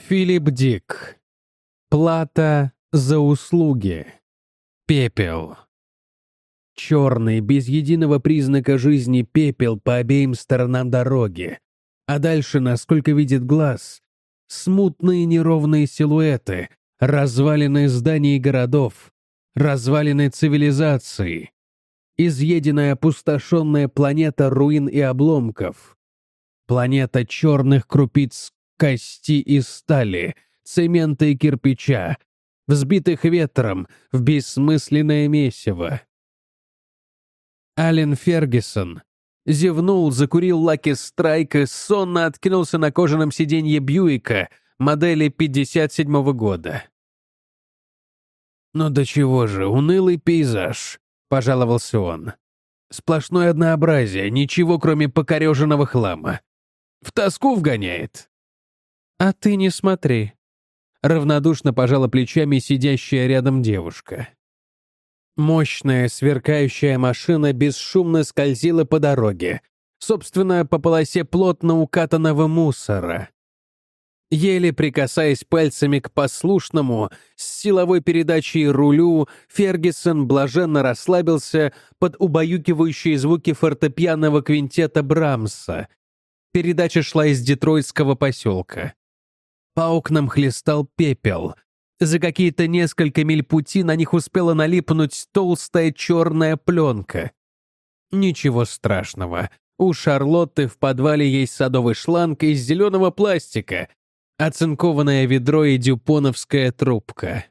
Филипп Дик. Плата за услуги. Пепел. Черный, без единого признака жизни пепел по обеим сторонам дороги. А дальше, насколько видит глаз, смутные неровные силуэты, развалины зданий и городов, развалины цивилизации, изъеденная опустошенная планета руин и обломков, планета черных крупиц кости и стали, цемента и кирпича, взбитых ветром в бессмысленное месиво. Ален Фергюсон зевнул, закурил Лаки Страйк и сонно откинулся на кожаном сиденье Бьюика модели 57-го года. «Ну до чего же, унылый пейзаж», — пожаловался он. «Сплошное однообразие, ничего кроме покореженного хлама. В тоску вгоняет». «А ты не смотри», — равнодушно пожала плечами сидящая рядом девушка. Мощная, сверкающая машина бесшумно скользила по дороге, собственно, по полосе плотно укатанного мусора. Еле прикасаясь пальцами к послушному, с силовой передачей рулю, Фергюсон блаженно расслабился под убаюкивающие звуки фортепианного квинтета Брамса. Передача шла из детройтского поселка. По окнам хлестал пепел. За какие-то несколько миль пути на них успела налипнуть толстая черная пленка. Ничего страшного. У Шарлотты в подвале есть садовый шланг из зеленого пластика, оцинкованное ведро и дюпоновская трубка.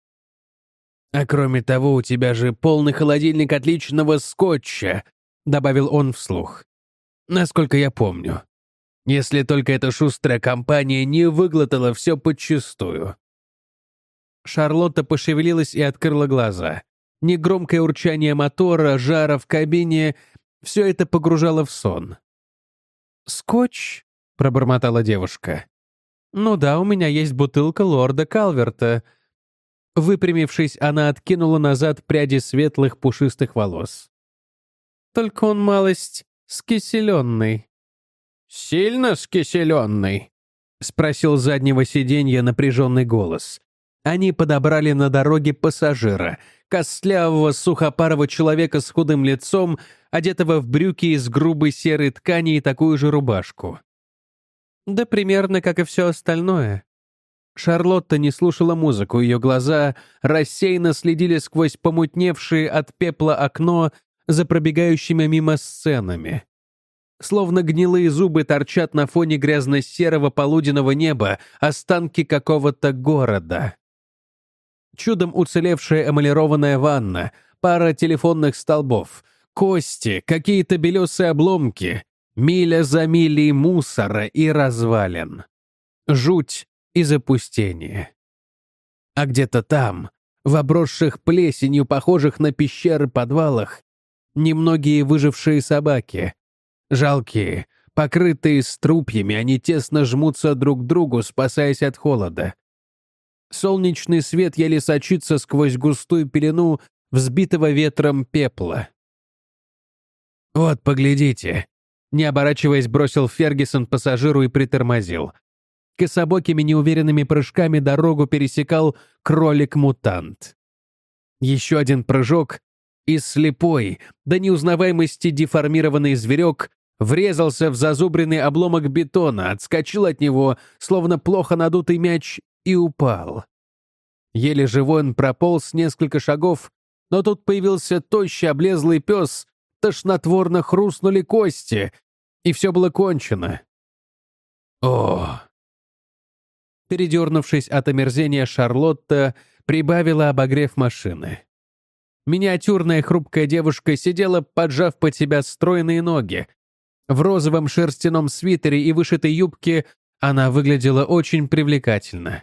«А кроме того, у тебя же полный холодильник отличного скотча», — добавил он вслух. «Насколько я помню. Если только эта шустрая компания не выглотала все подчистую». Шарлотта пошевелилась и открыла глаза. Негромкое урчание мотора, жара в кабине — все это погружало в сон. «Скотч?» — пробормотала девушка. «Ну да, у меня есть бутылка лорда Калверта». Выпрямившись, она откинула назад пряди светлых пушистых волос. «Только он малость скиселенный». «Сильно скиселенный?» — спросил с заднего сиденья напряженный голос. Они подобрали на дороге пассажира, костлявого сухопарого человека с худым лицом, одетого в брюки из грубой серой ткани и такую же рубашку. Да примерно как и все остальное. Шарлотта не слушала музыку, ее глаза рассеянно следили сквозь помутневшие от пепла окно за пробегающими мимо сценами. Словно гнилые зубы торчат на фоне грязно-серого полуденного неба останки какого-то города. Чудом уцелевшая эмалированная ванна, пара телефонных столбов, кости, какие-то белесые обломки, миля за милей мусора и развалин. Жуть и запустение. А где-то там, в обросших плесенью, похожих на пещеры подвалах, немногие выжившие собаки. Жалкие, покрытые струпьями, они тесно жмутся друг к другу, спасаясь от холода. Солнечный свет еле сочится сквозь густую пелену взбитого ветром пепла. «Вот, поглядите», — не оборачиваясь, бросил Фергюсон пассажиру и притормозил. Кособокими неуверенными прыжками дорогу пересекал кролик-мутант. Еще один прыжок, и слепой, до неузнаваемости деформированный зверек врезался в зазубренный обломок бетона, отскочил от него, словно плохо надутый мяч, и упал. Еле живой он прополз несколько шагов, но тут появился тощий облезлый пес, тошнотворно хрустнули кости, и все было кончено. О! Передернувшись от омерзения, Шарлотта прибавила обогрев машины. Миниатюрная хрупкая девушка сидела, поджав под себя стройные ноги. В розовом шерстяном свитере и вышитой юбке она выглядела очень привлекательно.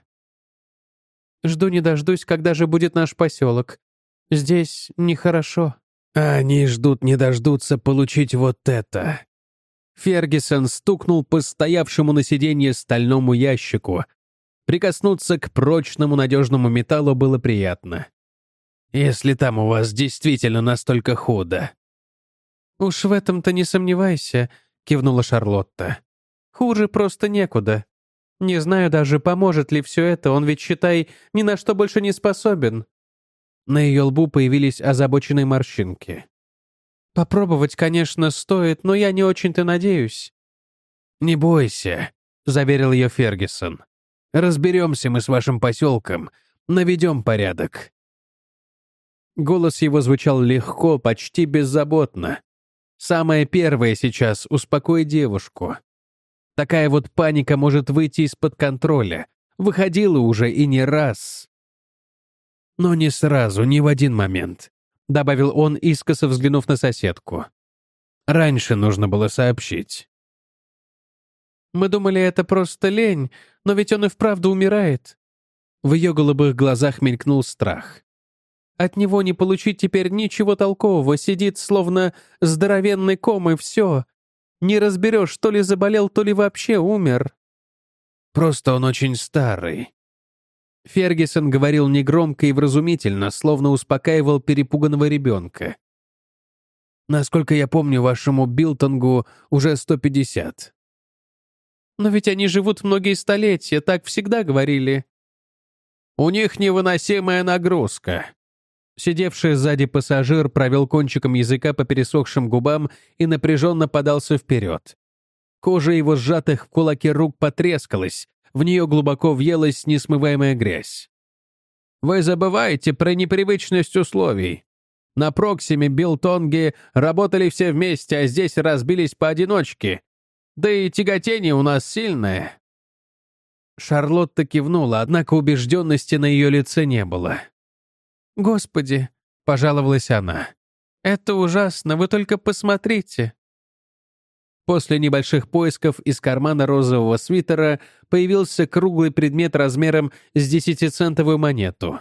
«Жду не дождусь, когда же будет наш поселок. Здесь нехорошо». «Они ждут не дождутся получить вот это». Фергюсон стукнул по стоявшему на сиденье стальному ящику. Прикоснуться к прочному надежному металлу было приятно. «Если там у вас действительно настолько худо». «Уж в этом-то не сомневайся», — кивнула Шарлотта. «Хуже просто некуда. Не знаю даже, поможет ли все это, он ведь, считай, ни на что больше не способен». На ее лбу появились озабоченные морщинки. «Попробовать, конечно, стоит, но я не очень-то надеюсь». «Не бойся», — заверил ее Фергюсон. «Разберемся мы с вашим поселком, наведем порядок». Голос его звучал легко, почти беззаботно. Самое первое сейчас — успокой девушку. Такая вот паника может выйти из-под контроля. Выходила уже и не раз. «Но не сразу, не в один момент», — добавил он, искоса взглянув на соседку. «Раньше нужно было сообщить». «Мы думали, это просто лень, но ведь он и вправду умирает». В ее голубых глазах мелькнул страх. «От него не получить теперь ничего толкового, сидит словно здоровенный ком и все. Не разберешь, то ли заболел, то ли вообще умер». «Просто он очень старый». Фергюсон говорил негромко и вразумительно, словно успокаивал перепуганного ребенка. «Насколько я помню, вашему Билтонгу уже 150. «Но ведь они живут многие столетия, так всегда говорили». «У них невыносимая нагрузка». Сидевший сзади пассажир провел кончиком языка по пересохшим губам и напряженно подался вперед. Кожа его сжатых в кулаке рук потрескалась, в нее глубоко въелась несмываемая грязь. «Вы забываете про непривычность условий. На Проксиме Билтонги работали все вместе, а здесь разбились поодиночке. Да и тяготение у нас сильное». Шарлотта кивнула, однако убежденности на ее лице не было. «Господи», — пожаловалась она, — «это ужасно, вы только посмотрите». После небольших поисков из кармана розового свитера появился круглый предмет размером с 10-центовую монету.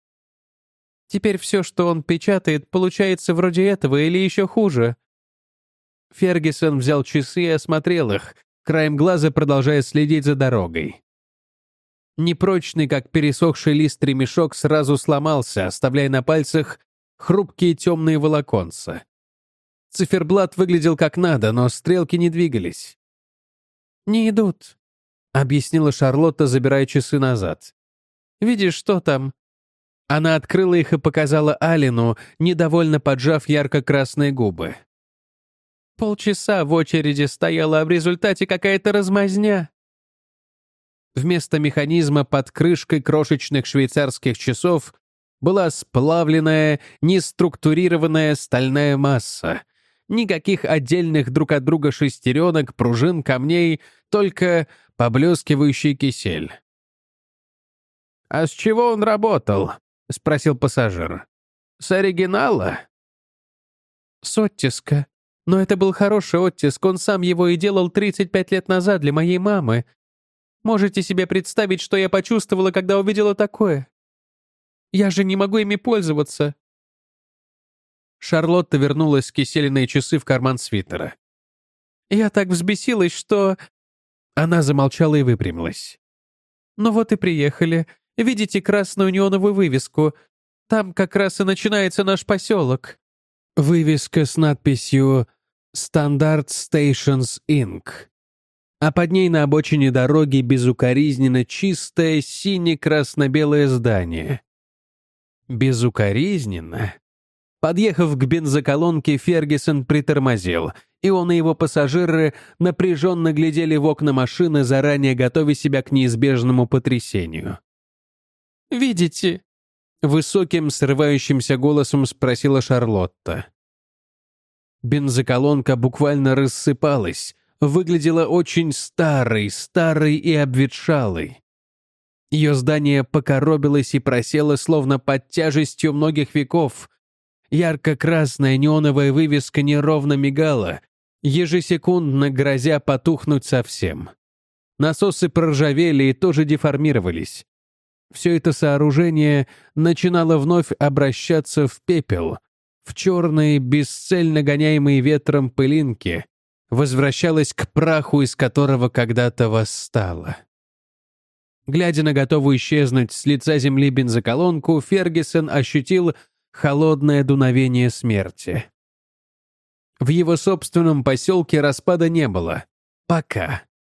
«Теперь все, что он печатает, получается вроде этого или еще хуже». Фергюсон взял часы и осмотрел их, краем глаза продолжая следить за дорогой. Непрочный, как пересохший лист ремешок, сразу сломался, оставляя на пальцах хрупкие темные волоконца. Циферблат выглядел как надо, но стрелки не двигались. «Не идут», — объяснила Шарлотта, забирая часы назад. «Видишь, что там?» Она открыла их и показала Алину, недовольно поджав ярко-красные губы. «Полчаса в очереди стояла, а в результате какая-то размазня». Вместо механизма под крышкой крошечных швейцарских часов была сплавленная, неструктурированная стальная масса. Никаких отдельных друг от друга шестеренок, пружин, камней, только поблескивающий кисель. «А с чего он работал?» — спросил пассажир. «С оригинала?» «С оттиска. Но это был хороший оттиск, он сам его и делал 35 лет назад для моей мамы. Можете себе представить, что я почувствовала, когда увидела такое? Я же не могу ими пользоваться». Шарлотта вернула скиселенные часы в карман свитера. «Я так взбесилась, что...» Она замолчала и выпрямилась. «Ну вот и приехали. Видите красную неоновую вывеску? Там как раз и начинается наш поселок». Вывеска с надписью «Standard Stations Inc». А под ней на обочине дороги безукоризненно чистое сине-красно-белое здание. Безукоризненно? Подъехав к бензоколонке, Фергюсон притормозил, и он и его пассажиры напряженно глядели в окна машины, заранее готовя себя к неизбежному потрясению. «Видите?» — высоким, срывающимся голосом спросила Шарлотта. Бензоколонка буквально рассыпалась, выглядела очень старой и обветшалой. Ее здание покоробилось и просело, словно под тяжестью многих веков. Ярко-красная неоновая вывеска неровно мигала, ежесекундно грозя потухнуть совсем. Насосы проржавели и тоже деформировались. Все это сооружение начинало вновь обращаться в пепел, в черные, бесцельно гоняемые ветром пылинки, возвращалось к праху, из которого когда-то восстало. Глядя на готовую исчезнуть с лица земли бензоколонку, Фергюсон ощутил холодное дуновение смерти. В его собственном поселке распада не было. Пока.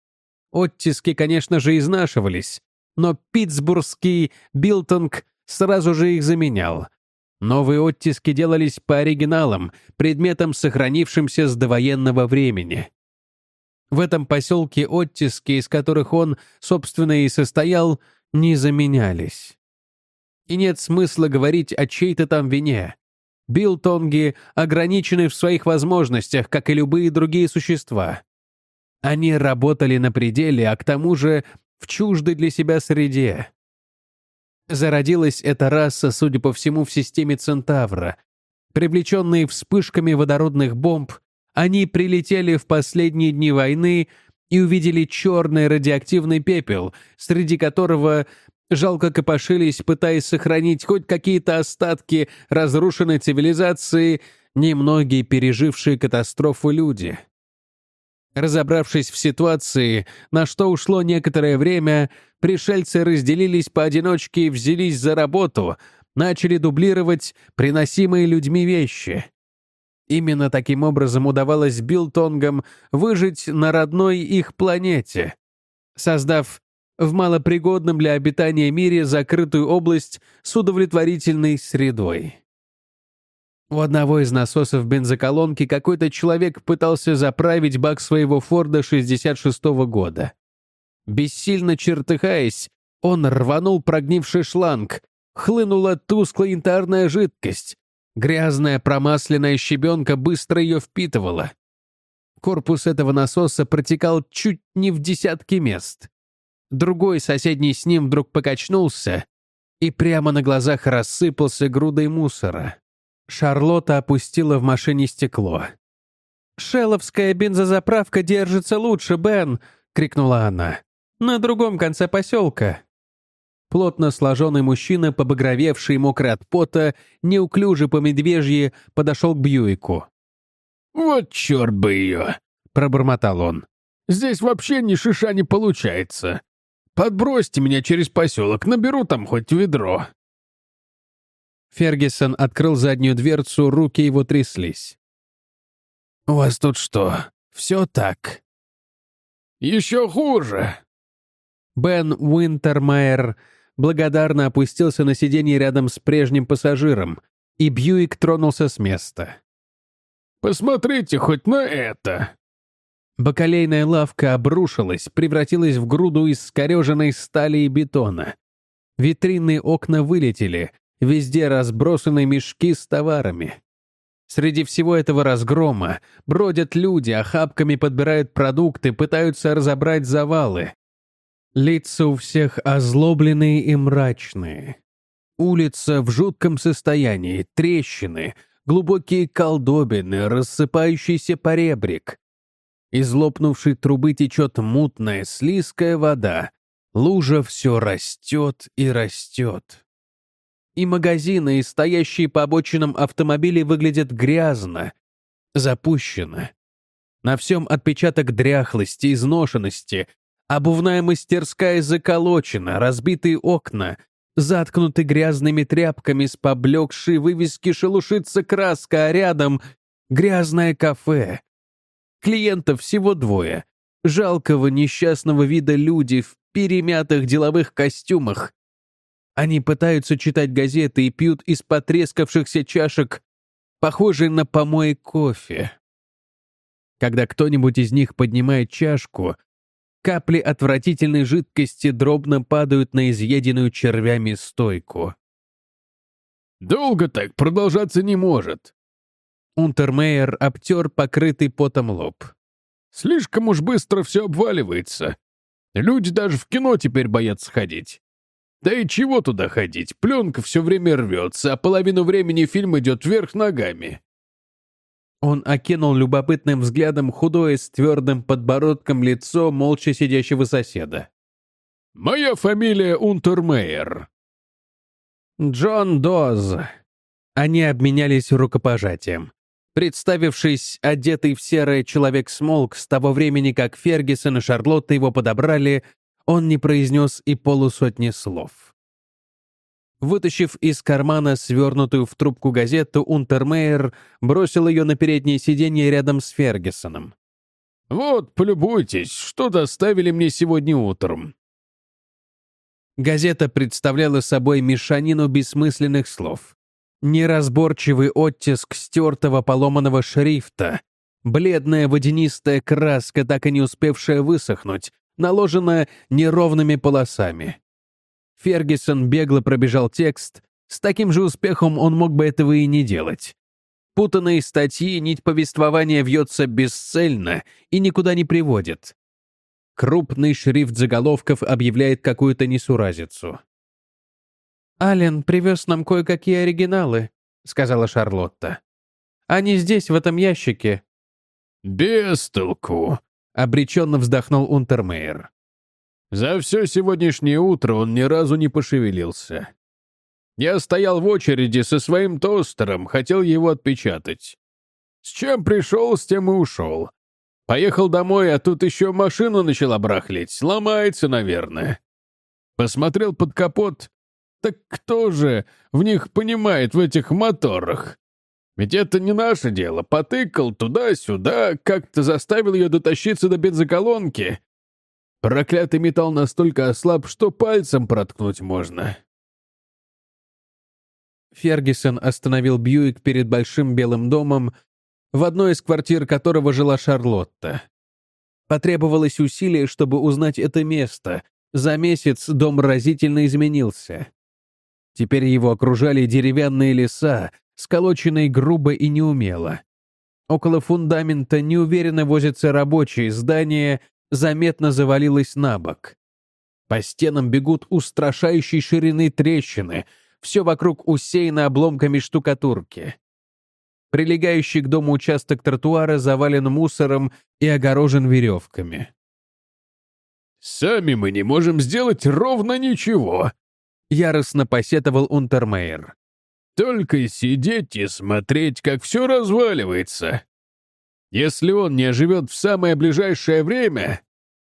Оттиски, конечно же, изнашивались, но питтсбургский Билтонг сразу же их заменял. Новые оттиски делались по оригиналам, предметам, сохранившимся с довоенного времени. В этом поселке оттиски, из которых он, собственно, и состоял, не заменялись. И нет смысла говорить о чьей-то там вине. Билтонги ограничены в своих возможностях, как и любые другие существа. Они работали на пределе, а к тому же в чуждой для себя среде. Зародилась эта раса, судя по всему, в системе Центавра. Привлеченные вспышками водородных бомб, они прилетели в последние дни войны и увидели черный радиоактивный пепел, среди которого жалко копошились, пытаясь сохранить хоть какие-то остатки разрушенной цивилизации, немногие пережившие катастрофу люди. Разобравшись в ситуации, на что ушло некоторое время, пришельцы разделились поодиночке и взялись за работу, начали дублировать приносимые людьми вещи. Именно таким образом удавалось Билтонгам выжить на родной их планете, создав в малопригодном для обитания мире закрытую область с удовлетворительной средой. У одного из насосов бензоколонки какой-то человек пытался заправить бак своего Форда 66-го года. Бессильно чертыхаясь, он рванул прогнивший шланг, хлынула тусклая янтарная жидкость. Грязная промасленная щебенка быстро ее впитывала. Корпус этого насоса протекал чуть не в десятки мест. Другой, соседний с ним, вдруг покачнулся и прямо на глазах рассыпался грудой мусора. Шарлотта опустила в машине стекло. «Шелловская бензозаправка держится лучше, Бен!» — крикнула она. «На другом конце поселка». Плотно сложенный мужчина, побагровевший и мокрый от пота, неуклюже по медвежьи подошел к Бьюику. «Вот черт бы ее!» — пробормотал он. «Здесь вообще ни шиша не получается. Подбросьте меня через поселок, наберу там хоть ведро». Фергюсон открыл заднюю дверцу, руки его тряслись. «У вас тут что, все так?» «Еще хуже!» Бен Уинтермайер благодарно опустился на сиденье рядом с прежним пассажиром, и Бьюик тронулся с места. «Посмотрите хоть на это!» Бакалейная лавка обрушилась, превратилась в груду из скореженной стали и бетона. Витринные окна вылетели, везде разбросаны мешки с товарами. Среди всего этого разгрома бродят люди, охапками подбирают продукты, пытаются разобрать завалы. Лица у всех озлобленные и мрачные. Улица в жутком состоянии, трещины, глубокие колдобины, рассыпающийся поребрик. Из лопнувшей трубы течет мутная, слизкая вода. Лужа все растет и растет. И магазины, и стоящие по обочинам автомобили выглядят грязно, запущено. На всем отпечаток дряхлости, изношенности. Обувная мастерская заколочена, разбитые окна, заткнуты грязными тряпками, с поблекшей вывески шелушится краска, а рядом грязное кафе. Клиентов всего двое. Жалкого несчастного вида люди в перемятых деловых костюмах. Они пытаются читать газеты и пьют из потрескавшихся чашек, похожие на помои кофе. Когда кто-нибудь из них поднимает чашку, капли отвратительной жидкости дробно падают на изъеденную червями стойку. «Долго так продолжаться не может». Унтермейер обтер покрытый потом лоб. «Слишком уж быстро все обваливается. Люди даже в кино теперь боятся ходить. Да и чего туда ходить? Пленка все время рвется, а половину времени фильм идет вверх ногами». Он окинул любопытным взглядом худое с твердым подбородком лицо молча сидящего соседа. «Моя фамилия Унтермейер». «Джон Доз». Они обменялись рукопожатием. Представившись, одетый в серое, человек смолк с того времени, как Фергюсон и Шарлотта его подобрали, он не произнес и полусотни слов. Вытащив из кармана свернутую в трубку газету, Унтермейер бросил ее на переднее сиденье рядом с Фергюсоном. Вот, полюбуйтесь, что доставили мне сегодня утром». Газета представляла собой мешанину бессмысленных слов. Неразборчивый оттиск стертого поломанного шрифта, бледная водянистая краска, так и не успевшая высохнуть, наложенная неровными полосами. Фергюсон бегло пробежал текст, с таким же успехом он мог бы этого и не делать. Путанные статьи, нить повествования вьется бесцельно и никуда не приводит. Крупный шрифт заголовков объявляет какую-то несуразицу. «Аллен привез нам кое-какие оригиналы», — сказала Шарлотта. «Они здесь, в этом ящике». «Без толку», — обреченно вздохнул Унтермейер. «За все сегодняшнее утро он ни разу не пошевелился. Я стоял в очереди со своим тостером, хотел его отпечатать. С чем пришел, с тем и ушел. Поехал домой, а тут еще машина начала барахлить. Ломается, наверное. Посмотрел под капот. Так кто же в них понимает, в этих моторах? Ведь это не наше дело. Потыкал туда-сюда, как-то заставил ее дотащиться до бензоколонки. Проклятый металл настолько ослаб, что пальцем проткнуть можно». Фергюсон остановил Бьюик перед большим белым домом, в одной из квартир которого жила Шарлотта. Потребовалось усилие, чтобы узнать это место. За месяц дом разительно изменился. Теперь его окружали деревянные леса, сколоченные грубо и неумело. Около фундамента неуверенно возятся рабочие, здание заметно завалилось на бок. По стенам бегут устрашающей ширины трещины, все вокруг усеяно обломками штукатурки. Прилегающий к дому участок тротуара завален мусором и огорожен веревками. «Сами мы не можем сделать ровно ничего», — яростно посетовал Унтермейер. «Только сидеть и смотреть, как все разваливается. Если он не оживет в самое ближайшее время...»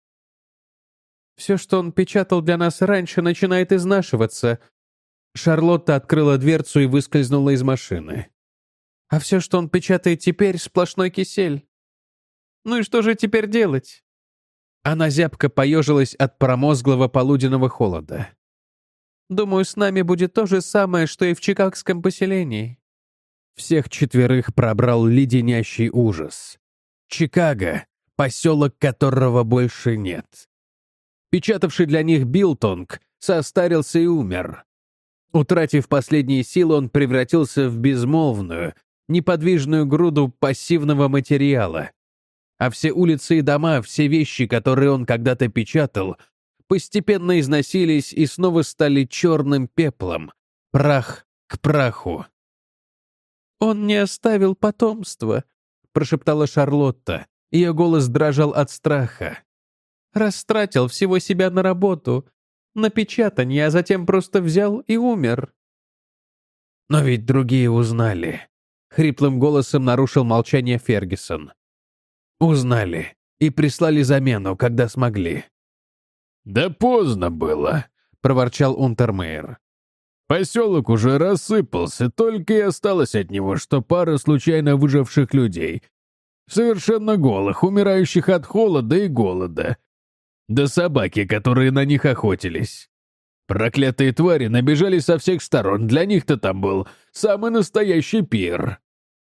«Все, что он печатал для нас раньше, начинает изнашиваться». Шарлотта открыла дверцу и выскользнула из машины. «А все, что он печатает теперь, сплошной кисель. Ну и что же теперь делать?» Она зябко поежилась от промозглого полуденного холода. «Думаю, с нами будет то же самое, что и в чикагском поселении». Всех четверых пробрал леденящий ужас. Чикаго, поселок которого больше нет. Печатавший для них Билтонг состарился и умер. Утратив последние силы, он превратился в безмолвную, неподвижную груду пассивного материала. А все улицы и дома, все вещи, которые он когда-то печатал, постепенно износились и снова стали черным пеплом, прах к праху. «Он не оставил потомства», — прошептала Шарлотта. Ее голос дрожал от страха. «Растратил всего себя на работу, на печатание, а затем просто взял и умер». «Но ведь другие узнали», — хриплым голосом нарушил молчание Фергюсон. «Узнали и прислали замену, когда смогли». «Да поздно было», — проворчал Унтермейер. «Поселок уже рассыпался, только и осталось от него, что пара случайно выживших людей, совершенно голых, умирающих от холода и голода, да собаки, которые на них охотились. Проклятые твари набежали со всех сторон, для них-то там был самый настоящий пир».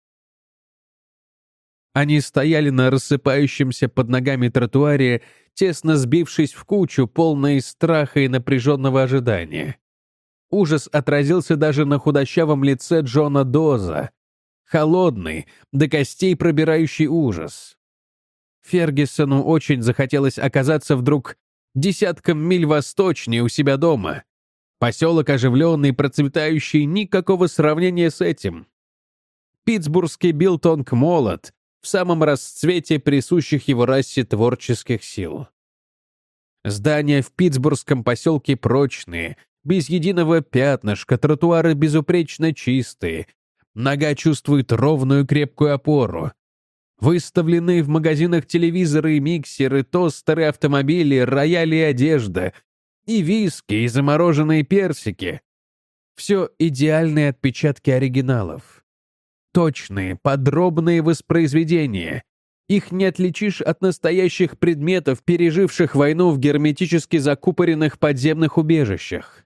Они стояли на рассыпающемся под ногами тротуаре, тесно сбившись в кучу, полные страха и напряженного ожидания. Ужас отразился даже на худощавом лице Джона Доза. Холодный, до костей пробирающий ужас. Фергюсону очень захотелось оказаться вдруг десятком миль восточнее у себя дома. Поселок оживленный, процветающий, никакого сравнения с этим. Питтсбургский Билтонг молод, в самом расцвете присущих его расе творческих сил. Здания в питтсбургском поселке прочные, без единого пятнышка, тротуары безупречно чистые, нога чувствует ровную крепкую опору. Выставлены в магазинах телевизоры и миксеры, тостеры, автомобили, рояли и одежда, и виски, и замороженные персики. Все идеальные отпечатки оригиналов. Точные, подробные воспроизведения. Их не отличишь от настоящих предметов, переживших войну в герметически закупоренных подземных убежищах.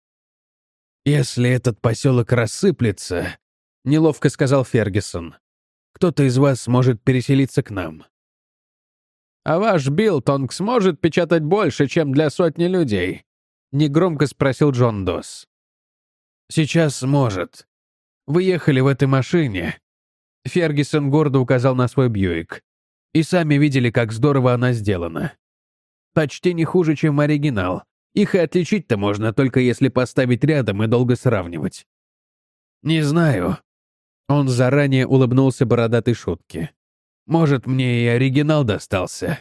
«Если этот поселок рассыплется», — неловко сказал Фергюсон, «кто-то из вас может переселиться к нам». «А ваш Биллтонг сможет печатать больше, чем для сотни людей?» — негромко спросил Джон Досс. «Сейчас сможет. Вы ехали в этой машине». Фергюсон гордо указал на свой Бьюик. «И сами видели, как здорово она сделана. Почти не хуже, чем оригинал. Их и отличить-то можно, только если поставить рядом и долго сравнивать». «Не знаю». Он заранее улыбнулся бородатой шутке. «Может, мне и оригинал достался».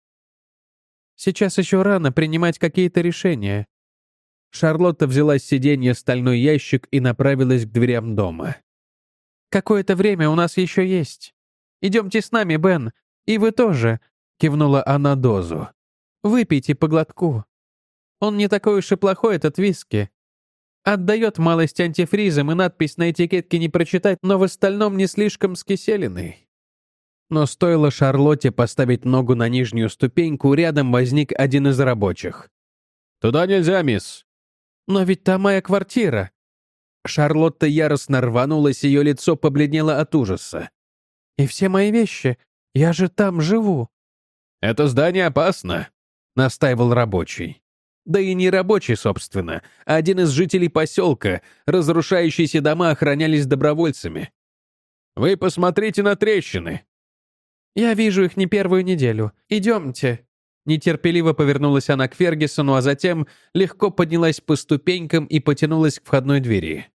«Сейчас еще рано принимать какие-то решения». Шарлотта взяла с сиденья стальной ящик и направилась к дверям дома. «Какое-то время у нас еще есть. Идемте с нами, Бен, и вы тоже», — кивнула она Дозу. «Выпейте по глотку. Он не такой уж и плохой, этот виски. Отдает малость антифризом, и надпись на этикетке не прочитать, но в остальном не слишком скиселенный». Но стоило Шарлотте поставить ногу на нижнюю ступеньку, рядом возник один из рабочих. «Туда нельзя, мисс». «Но ведь там моя квартира». Шарлотта яростно рванулась, ее лицо побледнело от ужаса. «И все мои вещи. Я же там живу». «Это здание опасно», — настаивал рабочий. Да и не рабочий, собственно, а один из жителей поселка. Разрушающиеся дома охранялись добровольцами. «Вы посмотрите на трещины». «Я вижу их не первую неделю. Идемте». Нетерпеливо повернулась она к Фергюсону, а затем легко поднялась по ступенькам и потянулась к входной двери.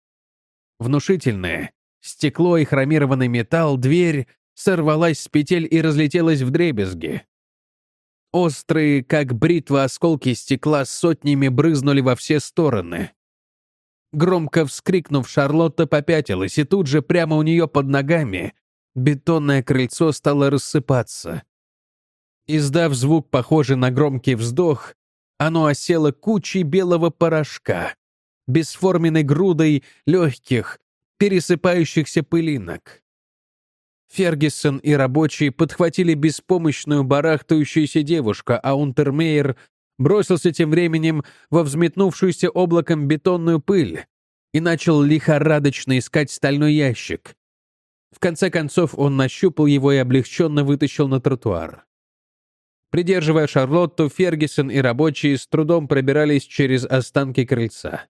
Внушительная, стекло и хромированный металл, дверь сорвалась с петель и разлетелась вдребезги. Острые, как бритва, осколки стекла сотнями брызнули во все стороны. Громко вскрикнув, Шарлотта попятилась, и тут же прямо у нее под ногами бетонное крыльцо стало рассыпаться. Издав звук, похожий на громкий вздох, оно осело кучей белого порошка, бесформенной грудой легких, пересыпающихся пылинок. Фергюсон и рабочие подхватили беспомощную барахтающуюся девушку, а Унтермейер бросился тем временем во взметнувшуюся облаком бетонную пыль и начал лихорадочно искать стальной ящик. В конце концов он нащупал его и облегченно вытащил на тротуар. Придерживая Шарлотту, Фергюсон и рабочие с трудом пробирались через останки крыльца.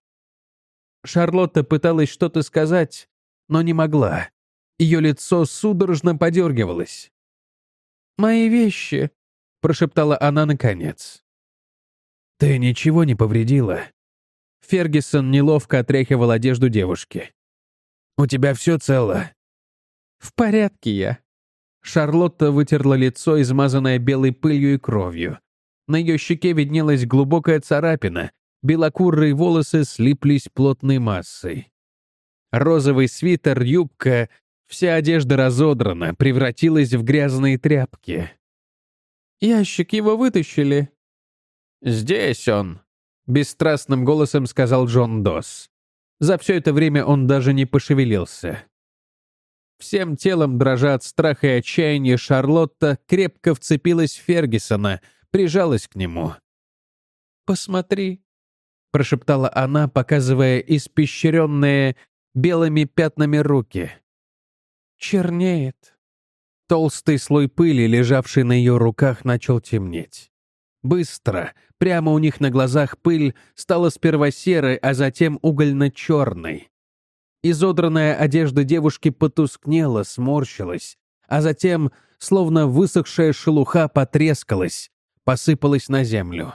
Шарлотта пыталась что-то сказать, но не могла. Ее лицо судорожно подергивалось. «Мои вещи», — прошептала она наконец. «Ты ничего не повредила?» Фергюсон неловко отряхивал одежду девушки. «У тебя все цело?» «В порядке я». Шарлотта вытерла лицо, измазанное белой пылью и кровью. На ее щеке виднелась глубокая царапина, белокурые волосы слиплись плотной массой. Розовый свитер, юбка, вся одежда разодрана, превратилась в грязные тряпки. «Ящик его вытащили». «Здесь он», — бесстрастным голосом сказал Джон Досс. За все это время он даже не пошевелился. Всем телом, дрожа от страха и отчаяния, Шарлотта крепко вцепилась в Фергюсона, прижалась к нему. «Посмотри», — прошептала она, показывая испещренные белыми пятнами руки. «Чернеет». Толстый слой пыли, лежавший на ее руках, начал темнеть. Быстро, прямо у них на глазах пыль стала сперва серой, а затем угольно-черной. Изодранная одежда девушки потускнела, сморщилась, а затем, словно высохшая шелуха, потрескалась, посыпалась на землю.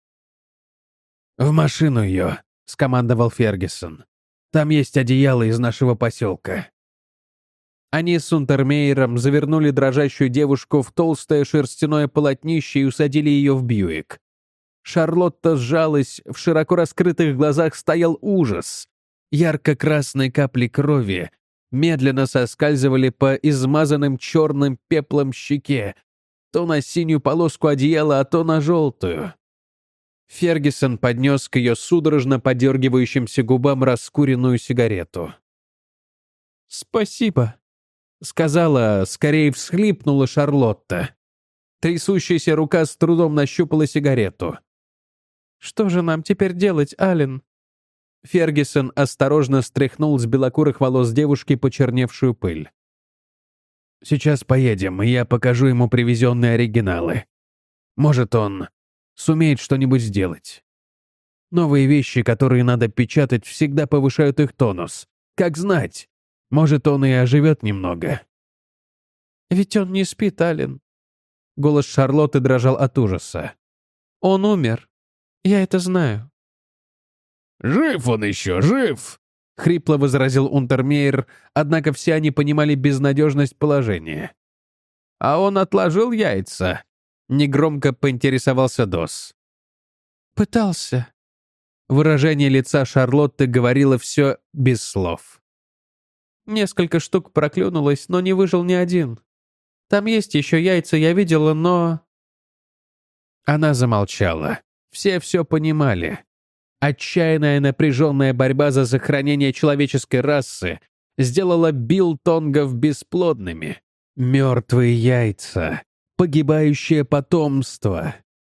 «В машину ее», — скомандовал Фергюсон. «Там есть одеяло из нашего поселка». Они с Унтермейером завернули дрожащую девушку в толстое шерстяное полотнище и усадили ее в Бьюик. Шарлотта сжалась, в широко раскрытых глазах стоял ужас. Ярко-красные капли крови медленно соскальзывали по измазанным черным пеплом щеке, то на синюю полоску одеяла, а то на желтую. Фергюсон поднес к ее судорожно подергивающимся губам раскуренную сигарету. «Спасибо», — сказала, скорее всхлипнула Шарлотта. Трясущаяся рука с трудом нащупала сигарету. «Что же нам теперь делать, Ален?» Фергюсон осторожно стряхнул с белокурых волос девушки почерневшую пыль. «Сейчас поедем, и я покажу ему привезенные оригиналы. Может, он сумеет что-нибудь сделать. Новые вещи, которые надо печатать, всегда повышают их тонус. Как знать, может, он и оживет немного». «Ведь он не спит, Ален». Голос Шарлотты дрожал от ужаса. «Он умер. Я это знаю». «Жив он еще, жив!» — хрипло возразил Унтермейер, однако все они понимали безнадежность положения. «А он отложил яйца?» — негромко поинтересовался Дос. «Пытался». Выражение лица Шарлотты говорило все без слов. «Несколько штук проклюнулось, но не выжил ни один. Там есть еще яйца, я видела, но...» Она замолчала. Все понимали. Отчаянная напряженная борьба за сохранение человеческой расы сделала Биллтонгов бесплодными. Мертвые яйца, погибающее потомство.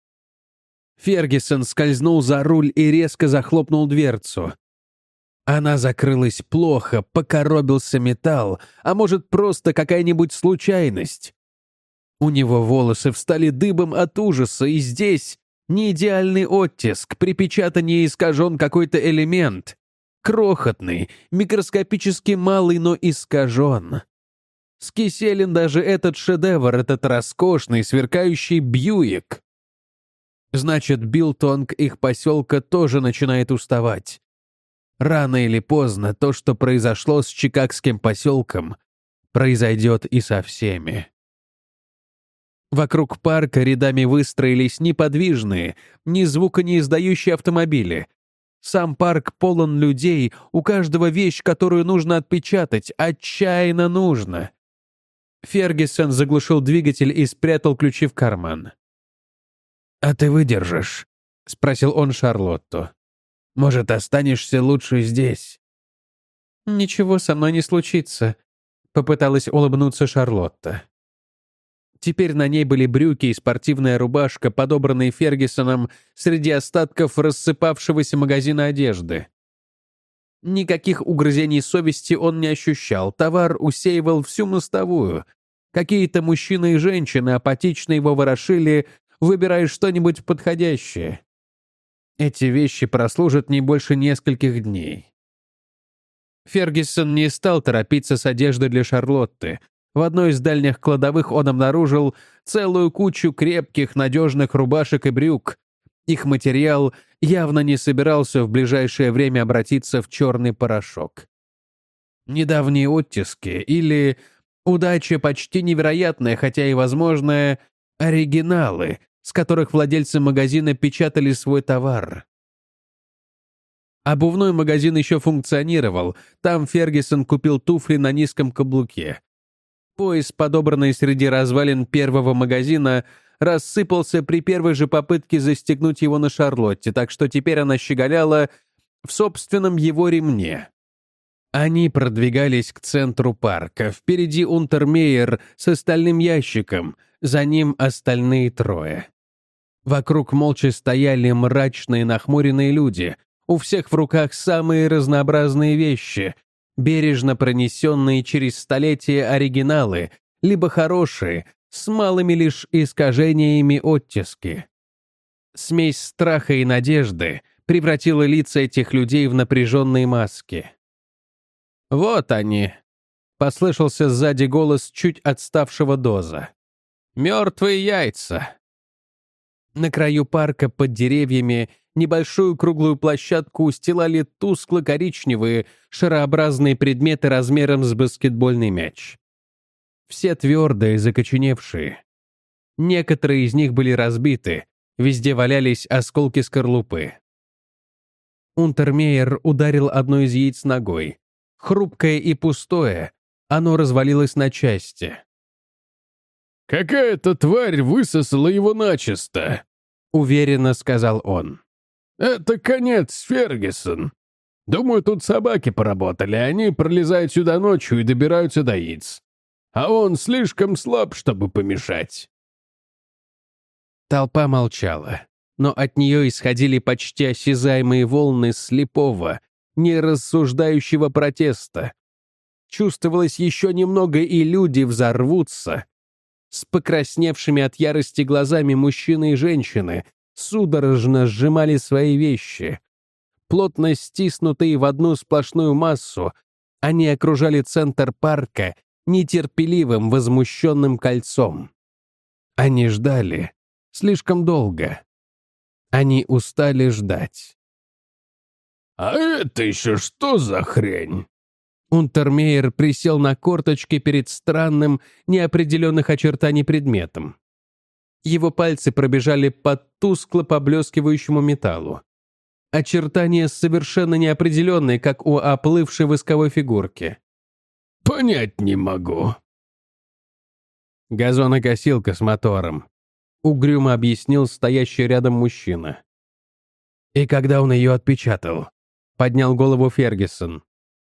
Фергюсон скользнул за руль и резко захлопнул дверцу. Она закрылась плохо, покоробился металл, а может, просто какая-нибудь случайность. У него волосы встали дыбом от ужаса, и здесь не идеальный оттиск, припечатаннее искажен какой-то элемент. Крохотный, микроскопически малый, но искажен. Скиселен даже этот шедевр, этот роскошный, сверкающий Бьюик. Значит, Биллтонг их поселка тоже начинает уставать. Рано или поздно то, что произошло с чикагским поселком, произойдет и со всеми. Вокруг парка рядами выстроились неподвижные, ни звука не издающие автомобили. Сам парк полон людей, у каждого вещь, которую нужно отпечатать, отчаянно нужно. Фергюсон заглушил двигатель и спрятал ключи в карман. «А ты выдержишь?» — спросил он Шарлотту. «Может, останешься лучше здесь?» «Ничего со мной не случится», — попыталась улыбнуться Шарлотта. Теперь на ней были брюки и спортивная рубашка, подобранные Фергюсоном среди остатков рассыпавшегося магазина одежды. Никаких угрызений совести он не ощущал, товар усеивал всю мостовую. Какие-то мужчины и женщины апатично его ворошили, выбирая что-нибудь подходящее. Эти вещи прослужат не больше нескольких дней. Фергюсон не стал торопиться с одеждой для Шарлотты. В одной из дальних кладовых он обнаружил целую кучу крепких, надежных рубашек и брюк. Их материал явно не собирался в ближайшее время обратиться в черный порошок. Недавние оттиски или удача почти невероятная, хотя и возможная, оригиналы, с которых владельцы магазина печатали свой товар. Обувной магазин еще функционировал, там Фергюсон купил туфли на низком каблуке. Пояс, подобранный среди развалин первого магазина, рассыпался при первой же попытке застегнуть его на Шарлотте, так что теперь она щеголяла в собственном его ремне. Они продвигались к центру парка. Впереди Унтермейер с остальным ящиком, за ним остальные трое. Вокруг молча стояли мрачные нахмуренные люди. У всех в руках самые разнообразные вещи, бережно пронесенные через столетия оригиналы, либо хорошие, с малыми лишь искажениями оттиски. Смесь страха и надежды превратила лица этих людей в напряженные маски. «Вот они!» — послышался сзади голос чуть отставшего Доза. «Мертвые яйца!» На краю парка под деревьями небольшую круглую площадку устилали тускло-коричневые, шарообразные предметы размером с баскетбольный мяч. Все твердые, закоченевшие. Некоторые из них были разбиты, везде валялись осколки скорлупы. Унтермейер ударил одно из яиц ногой. Хрупкое и пустое, оно развалилось на части. «Какая-то тварь высосала его начисто», — уверенно сказал он. «Это конец, Фергюсон. Думаю, тут собаки поработали, они пролезают сюда ночью и добираются до яиц. а он слишком слаб, чтобы помешать». Толпа молчала, но от нее исходили почти осязаемые волны слепого, нерассуждающего протеста. Чувствовалось еще немного, и люди взорвутся. С покрасневшими от ярости глазами мужчины и женщины судорожно сжимали свои вещи. Плотно стиснутые в одну сплошную массу, они окружали центр парка нетерпеливым, возмущенным кольцом. Они ждали слишком долго. Они устали ждать. «А это еще что за хрень?» Унтермейер присел на корточки перед странным, неопределенных очертаний предметом. Его пальцы пробежали по тускло поблескивающему металлу. Очертания совершенно неопределенные, как у оплывшей восковой фигурки. «Понять не могу». «Газонокосилка с мотором», — угрюмо объяснил стоящий рядом мужчина. «И когда он ее отпечатал?» — поднял голову Фергюсон.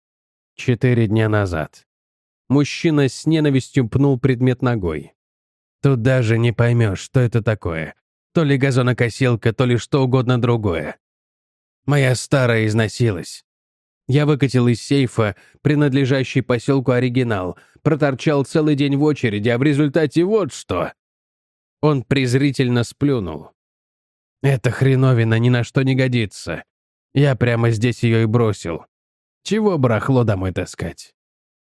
4 дня назад. Мужчина с ненавистью пнул предмет ногой. Тут даже не поймешь, что это такое. То ли газонокосилка, то ли что угодно другое. Моя старая износилась. Я выкатил из сейфа, принадлежащий поселку оригинал, проторчал целый день в очереди, а в результате вот что. Он презрительно сплюнул. Эта хреновина ни на что не годится. Я прямо здесь ее и бросил. Чего барахло домой таскать?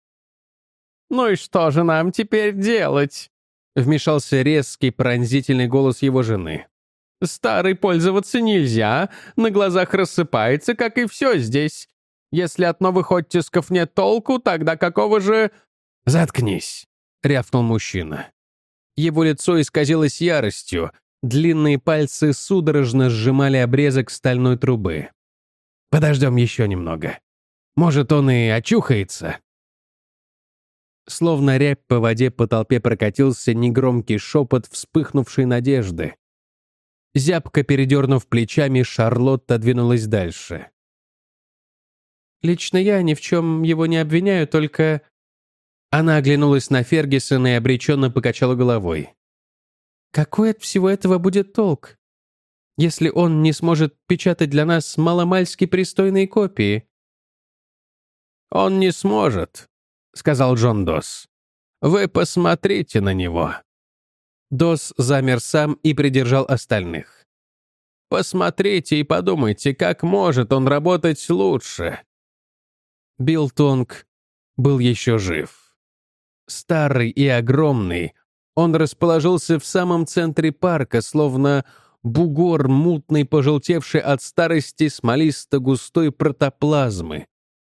«Ну и что же нам теперь делать?» Вмешался резкий, пронзительный голос его жены. «Старый пользоваться нельзя, на глазах рассыпается, как и все здесь. Если от новых оттисков нет толку, тогда какого же...» «Заткнись», — рявкнул мужчина. Его лицо исказилось яростью, длинные пальцы судорожно сжимали обрезок стальной трубы. «Подождем еще немного. Может, он и очухается». Словно рябь по воде по толпе прокатился негромкий шепот вспыхнувшей надежды. Зябко передернув плечами, Шарлотта двинулась дальше. «Лично я ни в чем его не обвиняю, только...» Она оглянулась на Фергюсона и обреченно покачала головой. «Какой от всего этого будет толк, если он не сможет печатать для нас маломальски пристойные копии?» «Он не сможет», — сказал Джон Досс. «Вы посмотрите на него». Досс замер сам и придержал остальных. «Посмотрите и подумайте, как может он работать лучше». Билл Тонг был еще жив. Старый и огромный, он расположился в самом центре парка, словно бугор мутный, пожелтевший от старости смолисто-густой протоплазмы.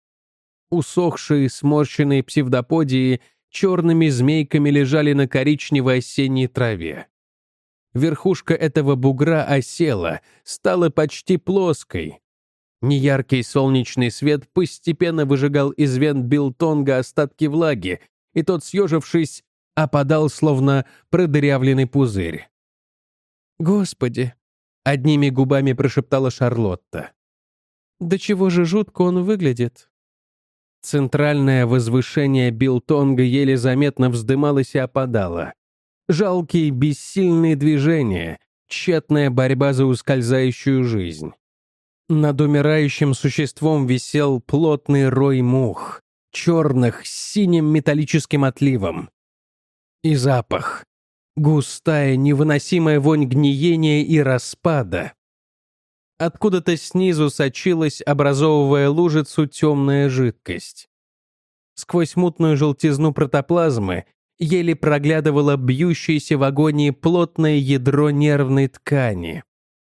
Усохшие, сморщенные псевдоподии черными змейками лежали на коричневой осенней траве. Верхушка этого бугра осела, стала почти плоской. Неяркий солнечный свет постепенно выжигал из вен Билтонга остатки влаги, и тот, съежившись, опадал, словно продырявленный пузырь. «Господи!» — одними губами прошептала Шарлотта. «Да чего же жутко он выглядит!» Центральное возвышение Билтонга еле заметно вздымалось и опадало. Жалкие бессильные движения, тщетная борьба за ускользающую жизнь. Над умирающим существом висел плотный рой мух, черных с синим металлическим отливом. И запах. Густая, невыносимая вонь гниения и распада. Откуда-то снизу сочилась, образовывая лужицу, темная жидкость. Сквозь мутную желтизну протоплазмы еле проглядывало бьющееся в агонии плотное ядро нервной ткани.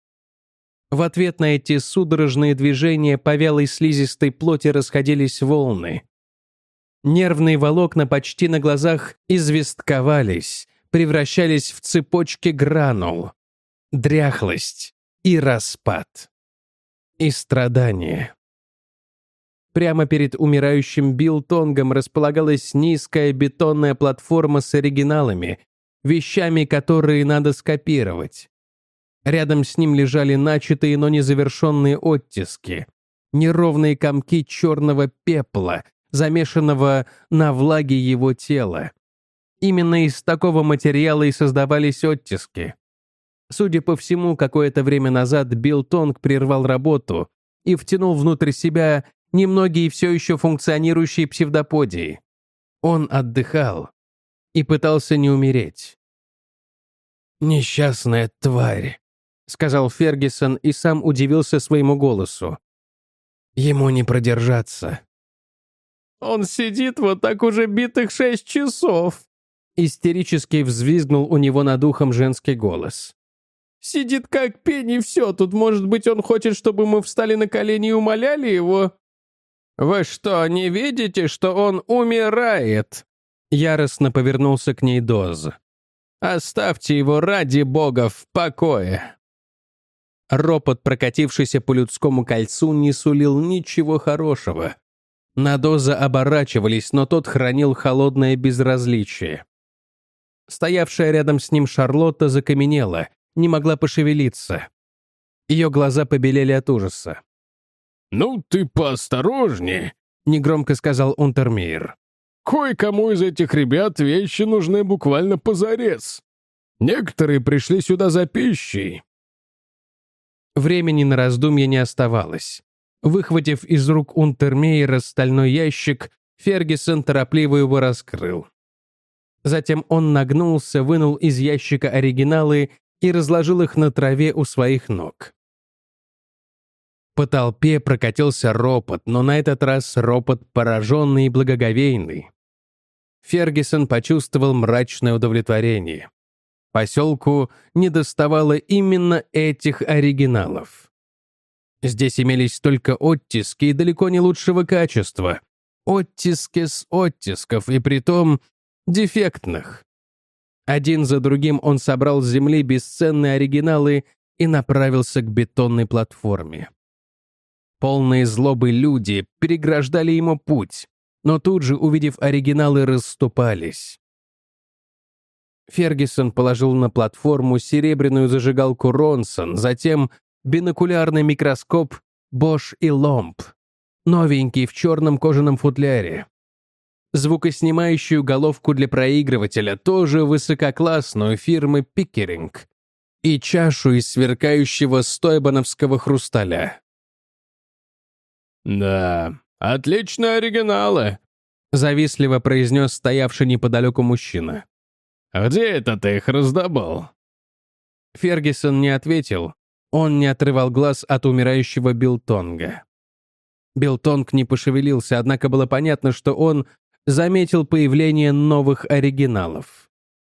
В ответ на эти судорожные движения по вялой слизистой плоти расходились волны. Нервные волокна почти на глазах известковались, превращались в цепочки гранул. Дряхлость и распад. И страдание. Прямо перед умирающим Билтонгом располагалась низкая бетонная платформа с оригиналами, вещами, которые надо скопировать. Рядом с ним лежали начатые, но незавершенные оттиски, неровные комки черного пепла, замешанного на влаге его тела. Именно из такого материала и создавались оттиски. Судя по всему, какое-то время назад Билл Тонг прервал работу и втянул внутрь себя немногие все еще функционирующие псевдоподии. Он отдыхал и пытался не умереть. «Несчастная тварь», — сказал Фергюсон и сам удивился своему голосу. «Ему не продержаться». «Он сидит вот так уже битых 6 часов», — истерически взвизгнул у него над ухом женский голос. «Сидит как пень и все. Тут, может быть, он хочет, чтобы мы встали на колени и умоляли его?» «Вы что, не видите, что он умирает?» Яростно повернулся к ней Доз. «Оставьте его ради бога в покое!» Ропот, прокатившийся по людскому кольцу, не сулил ничего хорошего. На Доза оборачивались, но тот хранил холодное безразличие. Стоявшая рядом с ним Шарлотта закаменела, не могла пошевелиться. Ее глаза побелели от ужаса. «Ну ты поосторожнее», — негромко сказал Унтермейер. «Кое-кому из этих ребят вещи нужны буквально позарез. Некоторые пришли сюда за пищей». Времени на раздумье не оставалось. Выхватив из рук Унтермейера стальной ящик, Фергюсон торопливо его раскрыл. Затем он нагнулся, вынул из ящика оригиналы и разложил их на траве у своих ног. По толпе прокатился ропот, но на этот раз ропот пораженный и благоговейный. Фергюсон почувствовал мрачное удовлетворение. Поселку недоставало именно этих оригиналов. Здесь имелись только оттиски и далеко не лучшего качества. Оттиски с оттисков, и притом дефектных. Один за другим он собрал с земли бесценные оригиналы и направился к бетонной платформе. Полные злобы люди переграждали ему путь, но тут же, увидев оригиналы, расступались. Фергюсон положил на платформу серебряную зажигалку Ронсон, затем бинокулярный микроскоп Bosch и Lomb, новенький в черном кожаном футляре. Звукоснимающую головку для проигрывателя, тоже высококлассную, фирмы Пиккеринг, и чашу из сверкающего стойбановского хрусталя. «Да, отличные оригиналы», — завистливо произнес стоявший неподалеку мужчина. «Где это ты их раздобыл?» Фергюсон не ответил. Он не отрывал глаз от умирающего Билтонга. Билтонг не пошевелился, однако было понятно, что он заметил появление новых оригиналов.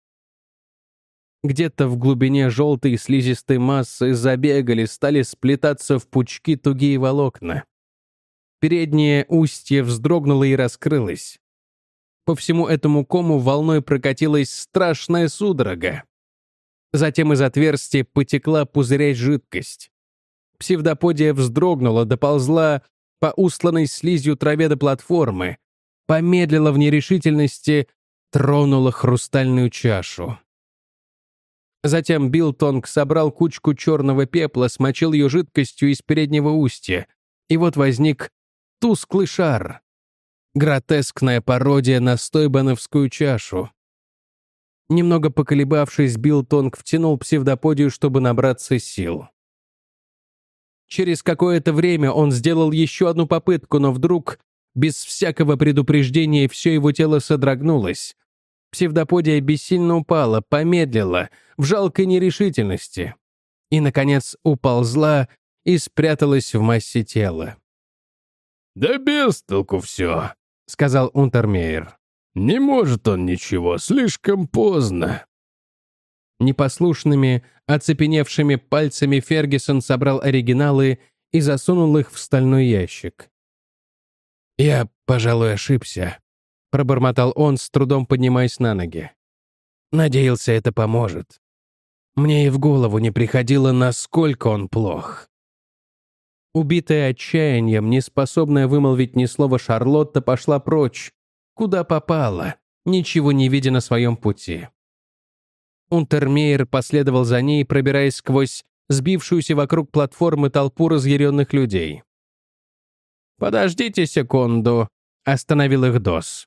Где-то в глубине желтой слизистой массы забегали, стали сплетаться в пучки тугие волокна. Переднее устье вздрогнуло и раскрылось. По всему этому кому волной прокатилась страшная судорога. Затем из отверстия потекла пузырясь жидкость. Псевдоподия вздрогнула, доползла по устланной слизью траве до платформы, помедлила в нерешительности, тронула хрустальную чашу. Затем Билтонг собрал кучку черного пепла, смочил ее жидкостью из переднего устья, и вот возник тусклый шар. Гротескная пародия на стойбановскую чашу. Немного поколебавшись, Билтонг втянул псевдоподию, чтобы набраться сил. Через какое-то время он сделал еще одну попытку, но вдруг, без всякого предупреждения, все его тело содрогнулось. Псевдоподия бессильно упала, помедлила, в жалкой нерешительности. И, наконец, уползла и спряталась в массе тела. «Да без толку все», — сказал Унтермейер. «Не может он ничего, слишком поздно». Непослушными, оцепеневшими пальцами Фергюсон собрал оригиналы и засунул их в стальной ящик. «Я, пожалуй, ошибся», — пробормотал он, с трудом поднимаясь на ноги. «Надеялся, это поможет. Мне и в голову не приходило, насколько он плох». Убитая отчаянием, неспособная вымолвить ни слова Шарлотта, пошла прочь, куда попала, ничего не видя на своем пути. Унтермейер последовал за ней, пробираясь сквозь сбившуюся вокруг платформы толпу разъяренных людей. «Подождите секунду», — остановил их Дос.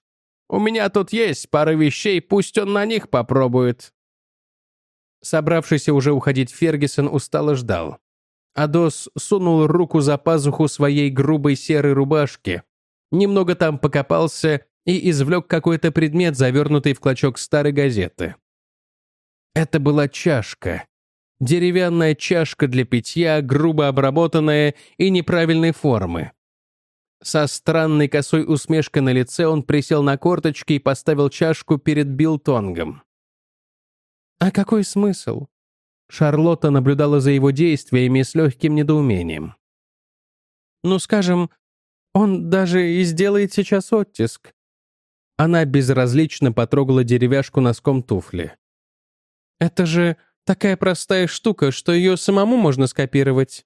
У меня тут есть пара вещей, пусть он на них попробует». Собравшийся уже уходить Фергюсон устало ждал. Адос сунул руку за пазуху своей грубой серой рубашки, немного там покопался и извлек какой-то предмет, завернутый в клочок старой газеты. Это была чашка. Деревянная чашка для питья, грубо обработанная и неправильной формы. Со странной косой усмешкой на лице он присел на корточки и поставил чашку перед Биллтонгом. «А какой смысл?» Шарлотта наблюдала за его действиями с легким недоумением. «Ну, скажем, он даже и сделает сейчас оттиск». Она безразлично потрогала деревяшку носком туфли. «Это же такая простая штука, что ее самому можно скопировать».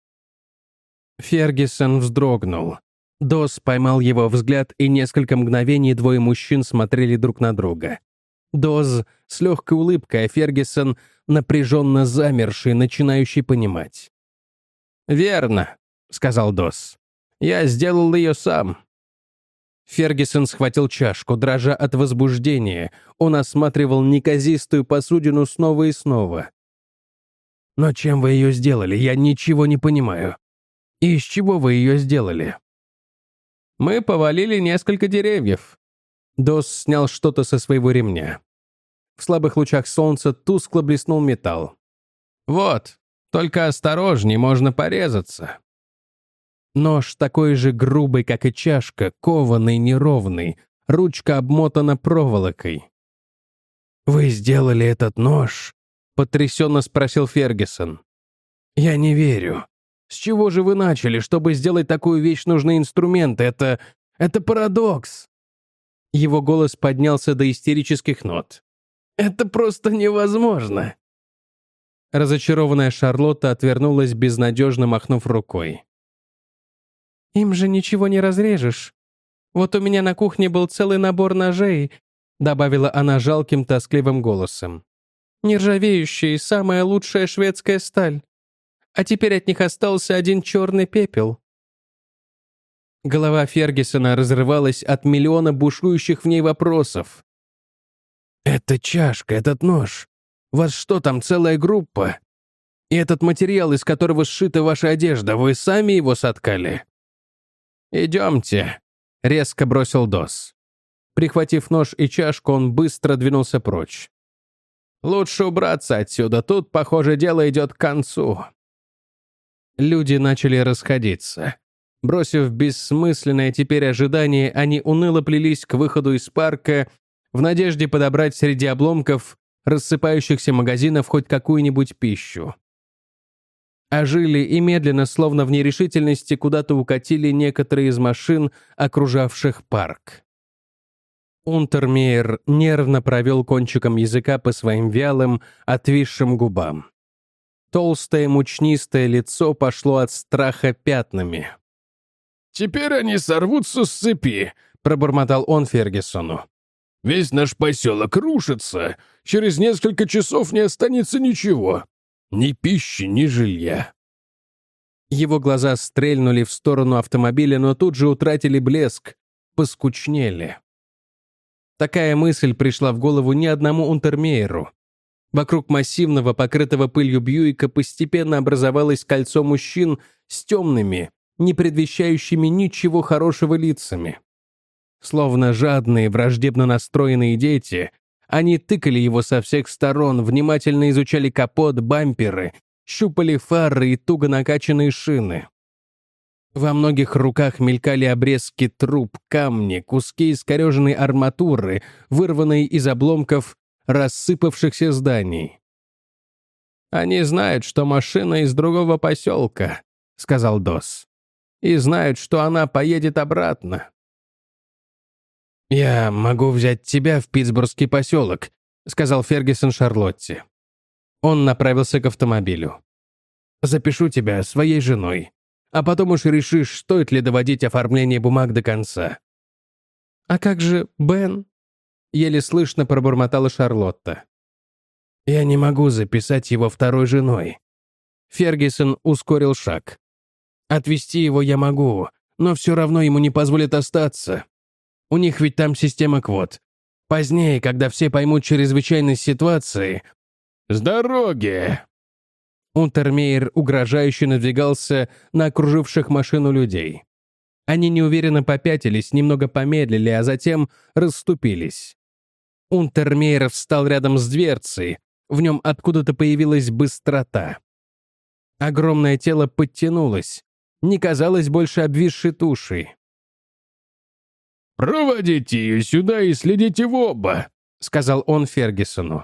Фергюсон вздрогнул. Дос поймал его взгляд, и несколько мгновений двое мужчин смотрели друг на друга. Доз с легкой улыбкой, а Фергюсон напряженно замерший, начинающий понимать. «Верно», — сказал Доз. «Я сделал ее сам». Фергюсон схватил чашку, дрожа от возбуждения. Он осматривал неказистую посудину снова и снова. «Но чем вы ее сделали? Я ничего не понимаю. И из чего вы ее сделали?» «Мы повалили несколько деревьев». Дос снял что-то со своего ремня. В слабых лучах солнца тускло блеснул металл. «Вот, только осторожней, можно порезаться». Нож такой же грубый, как и чашка, кованый, неровный, ручка обмотана проволокой. «Вы сделали этот нож?» — потрясенно спросил Фергюсон. «Я не верю. С чего же вы начали? Чтобы сделать такую вещь, нужны инструменты. Это парадокс!» Его голос поднялся до истерических нот. «Это просто невозможно!» Разочарованная Шарлотта отвернулась, безнадежно махнув рукой. «Им же ничего не разрежешь. Вот у меня на кухне был целый набор ножей», добавила она жалким, тоскливым голосом. «Нержавеющая и самая лучшая шведская сталь. А теперь от них остался один черный пепел». Голова Фергюсона разрывалась от миллиона бушующих в ней вопросов. «Эта чашка, этот нож. У вас что там, целая группа? И этот материал, из которого сшита ваша одежда, вы сами его соткали?» «Идемте», — резко бросил Дос. Прихватив нож и чашку, он быстро двинулся прочь. «Лучше убраться отсюда, тут, похоже, дело идет к концу». Люди начали расходиться. Бросив бессмысленное теперь ожидание, они уныло плелись к выходу из парка в надежде подобрать среди обломков рассыпающихся магазинов хоть какую-нибудь пищу. Ожили и медленно, словно в нерешительности, куда-то укатили некоторые из машин, окружавших парк. Унтермейер нервно провел кончиком языка по своим вялым, отвисшим губам. Толстое мучнистое лицо пошло от страха пятнами. «Теперь они сорвутся с цепи», — пробормотал он Фергюсону. «Весь наш поселок рушится. Через несколько часов не останется ничего. Ни пищи, ни жилья». Его глаза стрельнули в сторону автомобиля, но тут же утратили блеск, поскучнели. Такая мысль пришла в голову ни одному Унтермейеру. Вокруг массивного, покрытого пылью Бьюика постепенно образовалось кольцо мужчин с темными, не предвещающими ничего хорошего лицами. Словно жадные, враждебно настроенные дети, они тыкали его со всех сторон, внимательно изучали капот, бамперы, щупали фары и туго накачанные шины. Во многих руках мелькали обрезки труб, камни, куски искореженной арматуры, вырванные из обломков рассыпавшихся зданий. «Они знают, что машина из другого поселка», — сказал Дос. «И знают, что она поедет обратно». «Я могу взять тебя в питтсбургский поселок», — сказал Фергюсон Шарлотте. Он направился к автомобилю. «Запишу тебя своей женой, а потом уж решишь, стоит ли доводить оформление бумаг до конца». «А как же Бен?» — еле слышно пробормотала Шарлотта. «Я не могу записать его второй женой». Фергюсон ускорил шаг. «Отвезти его я могу, но все равно ему не позволят остаться. У них ведь там система квот. Позднее, когда все поймут чрезвычайность ситуации...» «С дороги!» Унтермейер угрожающе надвигался на окруживших машину людей. Они неуверенно попятились, немного помедлили, а затем расступились. Унтермейер встал рядом с дверцей, в нем откуда-то появилась быстрота. Огромное тело подтянулось, не казалось больше обвисшей тушей. «Проводите ее сюда и следите в оба», — сказал он Фергюсону.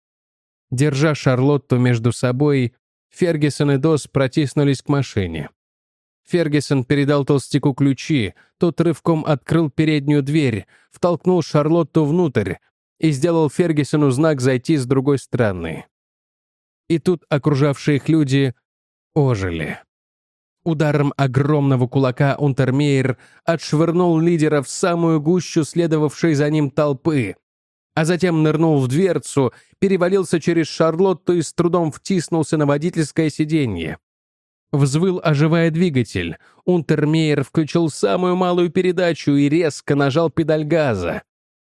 Держа Шарлотту между собой, Фергюсон и Дос протиснулись к машине. Фергюсон передал толстяку ключи, тот рывком открыл переднюю дверь, втолкнул Шарлотту внутрь и сделал Фергюсону знак зайти с другой стороны. И тут окружавшие их люди ожили. Ударом огромного кулака Унтермейер отшвырнул лидера в самую гущу следовавшей за ним толпы, а затем нырнул в дверцу, перевалился через Шарлотту и с трудом втиснулся на водительское сиденье. Взвыл, оживая двигатель. Унтермейер включил самую малую передачу и резко нажал педаль газа.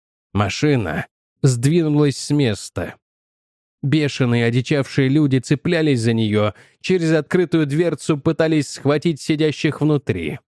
Машина сдвинулась с места. Бешеные, одичавшие люди цеплялись за нее, через открытую дверцу пытались схватить сидящих внутри.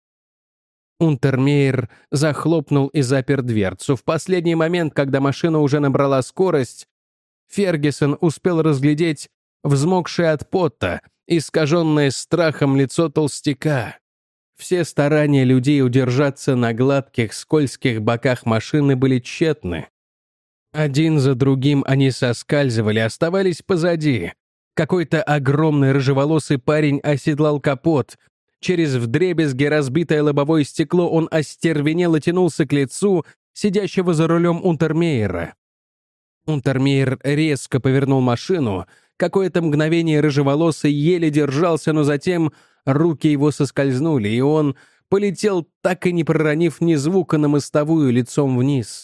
Унтермейер захлопнул и запер дверцу. В последний момент, когда машина уже набрала скорость, Фергюсон успел разглядеть взмокшее от пота, искаженное страхом лицо толстяка. Все старания людей удержаться на гладких, скользких боках машины были тщетны. Один за другим они соскальзывали, оставались позади. Какой-то огромный рыжеволосый парень оседлал капот. Через вдребезги разбитое лобовое стекло он остервенело тянулся к лицу сидящего за рулем Унтермейера. Унтермейер резко повернул машину. Какое-то мгновение рыжеволосый еле держался, но затем руки его соскользнули, и он полетел, так и не проронив ни звука, на мостовую лицом вниз.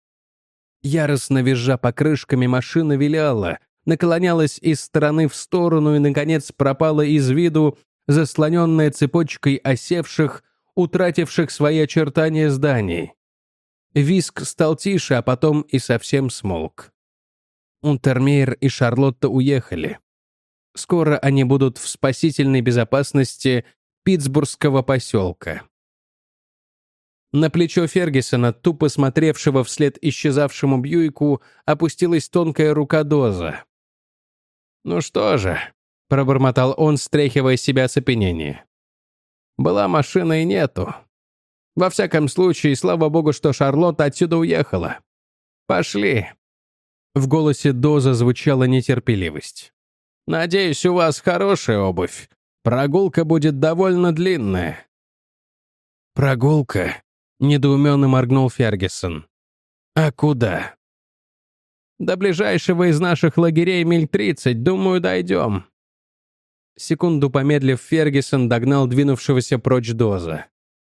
Яростно визжа покрышками, машина виляла, наклонялась из стороны в сторону и, наконец, пропала из виду, заслоненная цепочкой осевших, утративших свои очертания зданий. Визг стал тише, а потом и совсем смолк. Унтермейер и Шарлотта уехали. Скоро они будут в спасительной безопасности питтсбургского поселка. На плечо Фергюсона, тупо смотревшего вслед исчезавшему Бьюику, опустилась тонкая рука Доза. «Ну что же», — пробормотал он, стряхивая с себя оцепенение. «Была машина и нету. Во всяком случае, слава богу, что Шарлотта отсюда уехала. Пошли». В голосе Доза звучала нетерпеливость. «Надеюсь, у вас хорошая обувь. Прогулка будет довольно длинная». «Прогулка?» — недоуменно моргнул Фергюсон. «А куда?» «До ближайшего из наших лагерей миль 30, думаю, дойдем». Секунду помедлив, Фергюсон догнал двинувшегося прочь Доза.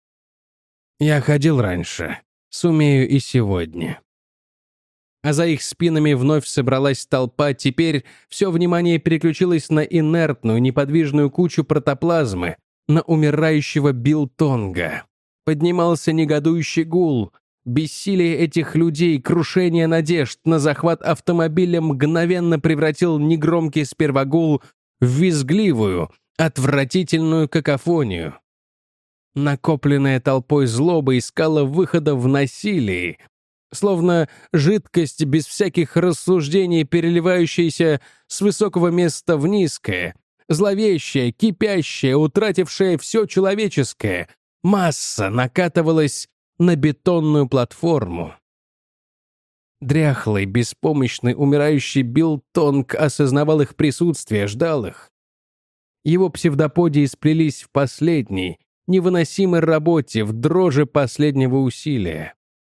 «Я ходил раньше. Сумею и сегодня». А за их спинами вновь собралась толпа, теперь все внимание переключилось на инертную, неподвижную кучу протоплазмы, на умирающего Билтонга. Поднимался негодующий гул. Бессилие этих людей, крушение надежд на захват автомобиля мгновенно превратил негромкий сперва гул в визгливую, отвратительную какофонию. Накопленная толпой злоба искала выхода в насилии, словно жидкость без всяких рассуждений, переливающаяся с высокого места в низкое, зловещая, кипящая, утратившая все человеческое, масса накатывалась на бетонную платформу. Дряхлый, беспомощный, умирающий Билтонг осознавал их присутствие, ждал их. Его псевдоподии сплелись в последней, невыносимой работе, в дрожи последнего усилия.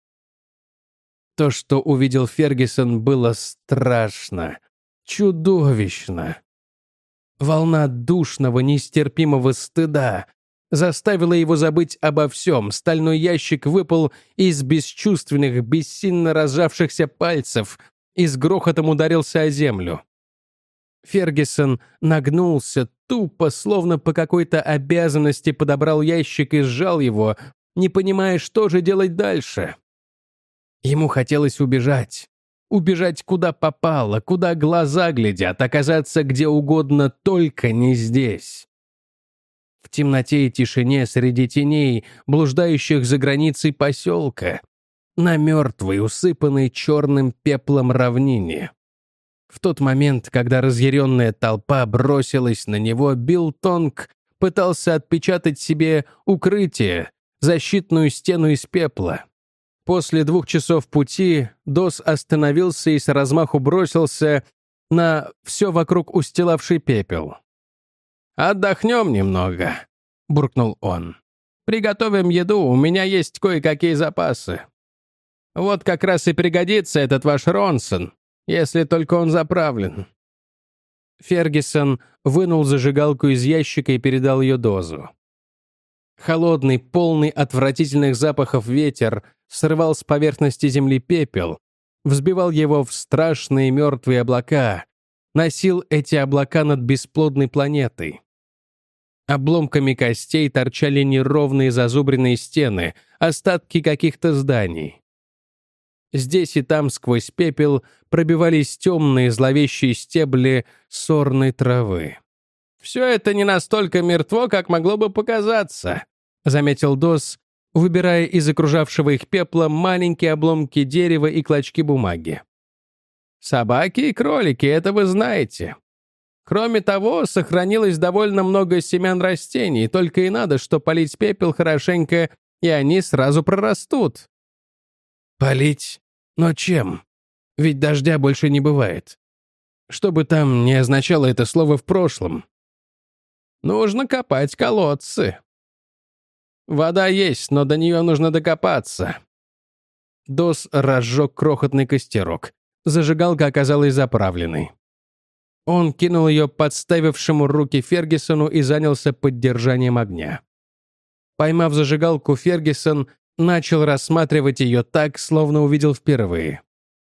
То, что увидел Фергюсон, было страшно, чудовищно. Волна душного, нестерпимого стыда заставила его забыть обо всем. Стальной ящик выпал из бесчувственных, бессильно разжавшихся пальцев и с грохотом ударился о землю. Фергюсон нагнулся, тупо, словно по какой-то обязанности подобрал ящик и сжал его, не понимая, что же делать дальше. Ему хотелось убежать. Убежать куда попало, куда глаза глядят, оказаться где угодно, только не здесь. В темноте и тишине среди теней, блуждающих за границей поселка, на мертвой, усыпанной черным пеплом равнине. В тот момент, когда разъяренная толпа бросилась на него, Билл Тонг пытался отпечатать себе укрытие, защитную стену из пепла. После 2 часов пути Дос остановился и с размаху бросился на все вокруг устилавший пепел. «Отдохнем немного», — буркнул он. «Приготовим еду, у меня есть кое-какие запасы. Вот как раз и пригодится этот ваш Ронсон, если только он заправлен». Фергюсон вынул зажигалку из ящика и передал ее Дозу. Холодный, полный отвратительных запахов ветер срывал с поверхности земли пепел, взбивал его в страшные мертвые облака, носил эти облака над бесплодной планетой. Обломками костей торчали неровные зазубренные стены, остатки каких-то зданий. Здесь и там сквозь пепел пробивались темные зловещие стебли сорной травы. «Все это не настолько мертво, как могло бы показаться», — заметил Дос, выбирая из окружавшего их пепла маленькие обломки дерева и клочки бумаги. «Собаки и кролики, это вы знаете. Кроме того, сохранилось довольно много семян растений, только и надо, что полить пепел хорошенько, и они сразу прорастут». «Полить? Но чем? Ведь дождя больше не бывает. Что бы там ни означало это слово в прошлом. Нужно копать колодцы. Вода есть, но до нее нужно докопаться». Дос разжег крохотный костерок. Зажигалка оказалась заправленной. Он кинул ее подставившему руки Фергюсону и занялся поддержанием огня. Поймав зажигалку, Фергюсон начал рассматривать ее так, словно увидел впервые.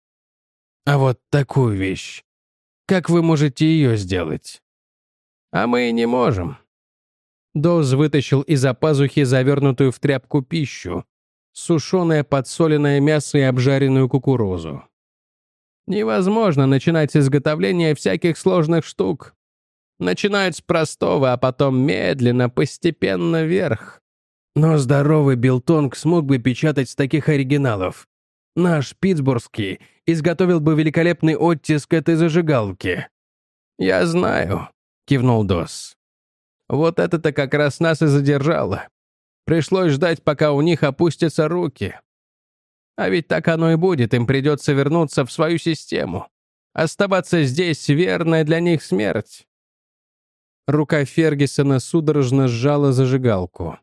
«А вот такую вещь. Как вы можете ее сделать?» «А мы и не можем». Доз вытащил из-за пазухи завернутую в тряпку пищу, сушеное подсоленное мясо и обжаренную кукурузу. «Невозможно начинать с изготовления всяких сложных штук. Начинают с простого, а потом медленно, постепенно вверх». «Но здоровый Билл Тонг смог бы печатать с таких оригиналов. Наш питтсбургский изготовил бы великолепный оттиск этой зажигалки». «Я знаю», — кивнул Дос. «Вот это-то как раз нас и задержало. Пришлось ждать, пока у них опустятся руки. А ведь так оно и будет, им придется вернуться в свою систему. Оставаться здесь — верная для них смерть». Рука Фергюсона судорожно сжала зажигалку.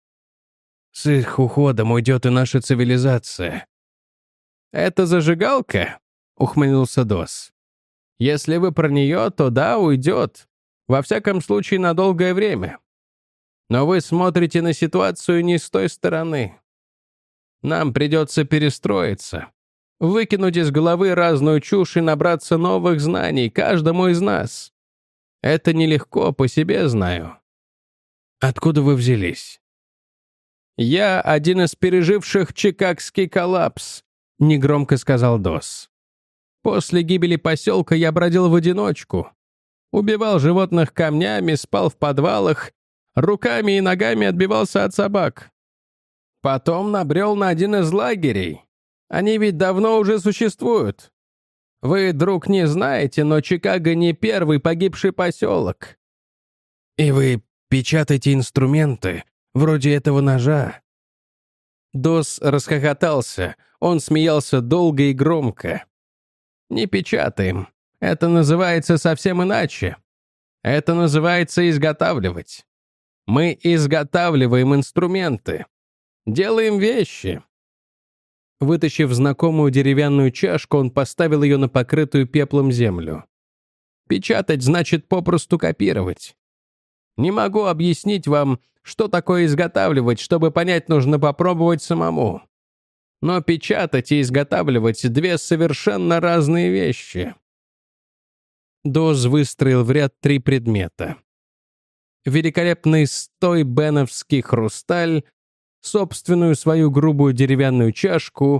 «С их уходом уйдет и наша цивилизация». «Это зажигалка?» — ухмыльнулся Дос. «Если вы про нее, то да, уйдет. Во всяком случае, на долгое время. Но вы смотрите на ситуацию не с той стороны. Нам придется перестроиться, выкинуть из головы разную чушь и набраться новых знаний каждому из нас. Это нелегко, по себе знаю». «Откуда вы взялись?» «Я один из переживших Чикагский коллапс», — негромко сказал Дос. «После гибели поселка я бродил в одиночку. Убивал животных камнями, спал в подвалах, руками и ногами отбивался от собак. Потом набрел на один из лагерей. Они ведь давно уже существуют. Вы, друг, не знаете, но Чикаго не первый погибший поселок». «И вы печатаете инструменты, вроде этого ножа?» Дос расхохотался. Он смеялся долго и громко. «Не печатаем. Это называется совсем иначе. Это называется изготавливать. Мы изготавливаем инструменты. Делаем вещи». Вытащив знакомую деревянную чашку, он поставил ее на покрытую пеплом землю. «Печатать значит попросту копировать. Не могу объяснить вам, что такое изготавливать, чтобы понять, нужно попробовать самому. Но печатать и изготавливать — 2 совершенно разные вещи». Доз выстроил в ряд 3 предмета. Великолепный стойбеновский хрусталь, собственную свою грубую деревянную чашку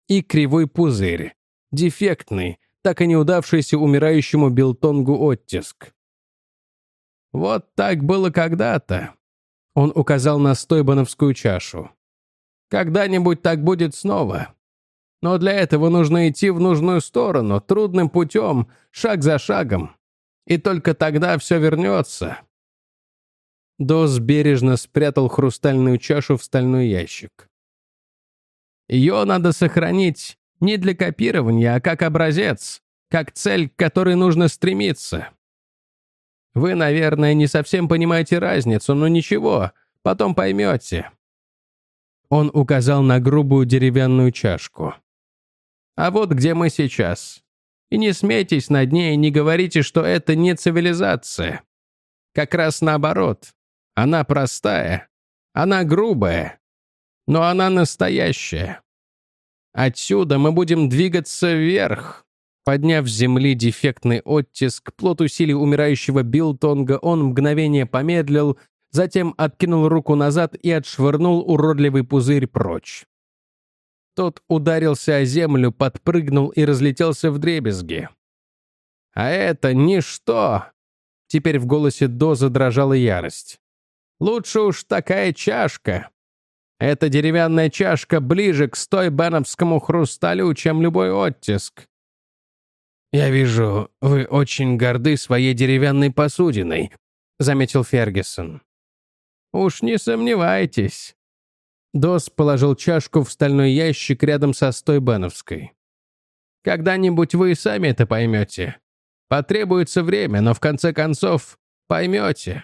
и кривой пузырь, дефектный, так и не удавшийся умирающему Билтонгу оттиск. «Вот так было когда-то», — он указал на стойбановскую чашу. «Когда-нибудь так будет снова. Но для этого нужно идти в нужную сторону, трудным путем, шаг за шагом. И только тогда все вернется». Доз бережно спрятал хрустальную чашу в стальной ящик. «Ее надо сохранить не для копирования, а как образец, как цель, к которой нужно стремиться. Вы, наверное, не совсем понимаете разницу, но ничего, потом поймете». Он указал на грубую деревянную чашку. «А вот где мы сейчас. И не смейтесь над ней, не говорите, что это не цивилизация. Как раз наоборот. Она простая, она грубая, но она настоящая. Отсюда мы будем двигаться вверх». Подняв с земли дефектный оттиск, плод усилий умирающего Билтонга, он мгновение помедлил, затем откинул руку назад и отшвырнул уродливый пузырь прочь. Тот ударился о землю, подпрыгнул и разлетелся вдребезги. «А это ничто!» Теперь в голосе Доза дрожала ярость. «Лучше уж такая чашка. Эта деревянная чашка ближе к стойбеновскому хрусталю, чем любой оттиск». «Я вижу, вы очень горды своей деревянной посудиной», — заметил Фергюсон. «Уж не сомневайтесь». Доз положил чашку в стальной ящик рядом со стойбеновской. «Когда-нибудь вы и сами это поймете. Потребуется время, но в конце концов поймете».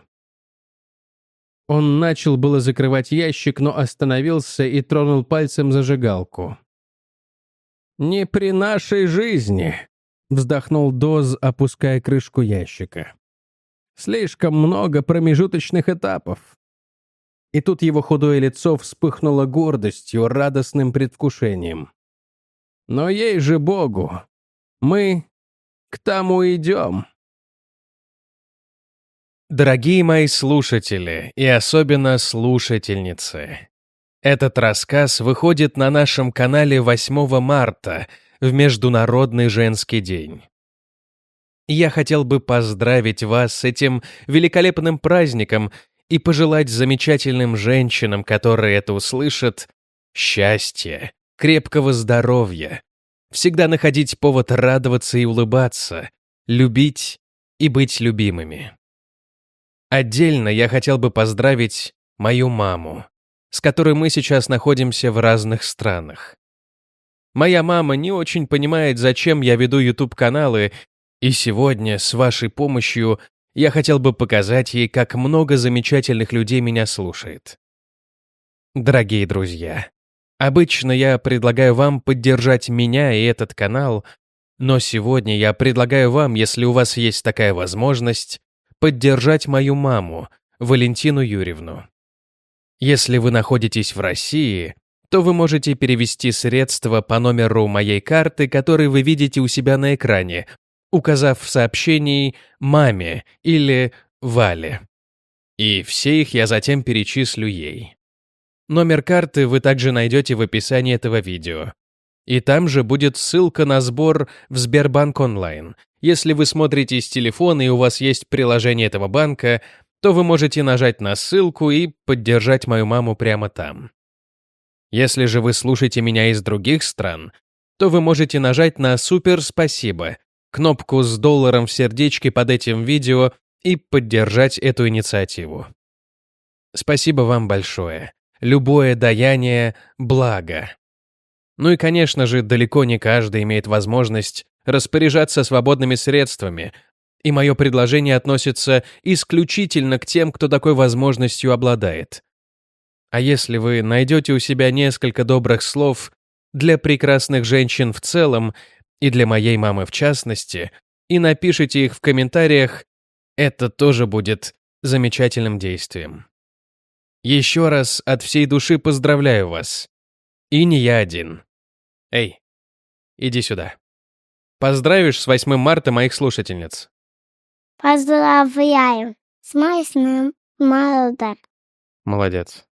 Он начал было закрывать ящик, но остановился и тронул пальцем зажигалку. «Не при нашей жизни», — вздохнул Доз, опуская крышку ящика. «Слишком много промежуточных этапов». И тут его худое лицо вспыхнуло гордостью, радостным предвкушением. «Но ей же Богу! Мы к тому идем!» Дорогие мои слушатели и особенно слушательницы, этот рассказ выходит на нашем канале 8 марта в Международный женский день. Я хотел бы поздравить вас с этим великолепным праздником и пожелать замечательным женщинам, которые это услышат, счастья, крепкого здоровья, всегда находить повод радоваться и улыбаться, любить и быть любимыми. Отдельно я хотел бы поздравить мою маму, с которой мы сейчас находимся в разных странах. Моя мама не очень понимает, зачем я веду YouTube-каналы, и сегодня, с вашей помощью, я хотел бы показать ей, как много замечательных людей меня слушает. Дорогие друзья, обычно я предлагаю вам поддержать меня и этот канал, но сегодня я предлагаю вам, если у вас есть такая возможность, поддержать мою маму, Валентину Юрьевну. Если вы находитесь в России, то вы можете перевести средства по номеру моей карты, который вы видите у себя на экране, указав в сообщении «маме» или «Вале». И все их я затем перечислю ей. Номер карты вы также найдете в описании этого видео. И там же будет ссылка на сбор в Сбербанк онлайн. Если вы смотрите с телефона и у вас есть приложение этого банка, то вы можете нажать на ссылку и поддержать мою маму прямо там. Если же вы слушаете меня из других стран, то вы можете нажать на «Супер спасибо», кнопку с долларом в сердечке под этим видео и поддержать эту инициативу. Спасибо вам большое. Любое даяние – благо. Ну и, конечно же, далеко не каждый имеет возможность распоряжаться свободными средствами, и мое предложение относится исключительно к тем, кто такой возможностью обладает. А если вы найдете у себя несколько добрых слов для прекрасных женщин в целом и для моей мамы в частности, и напишите их в комментариях, это тоже будет замечательным действием. Еще раз от всей души поздравляю вас. И не я один. Эй, иди сюда. Поздравишь с 8 марта моих слушательниц? Поздравляю с 8 марта. Молодец.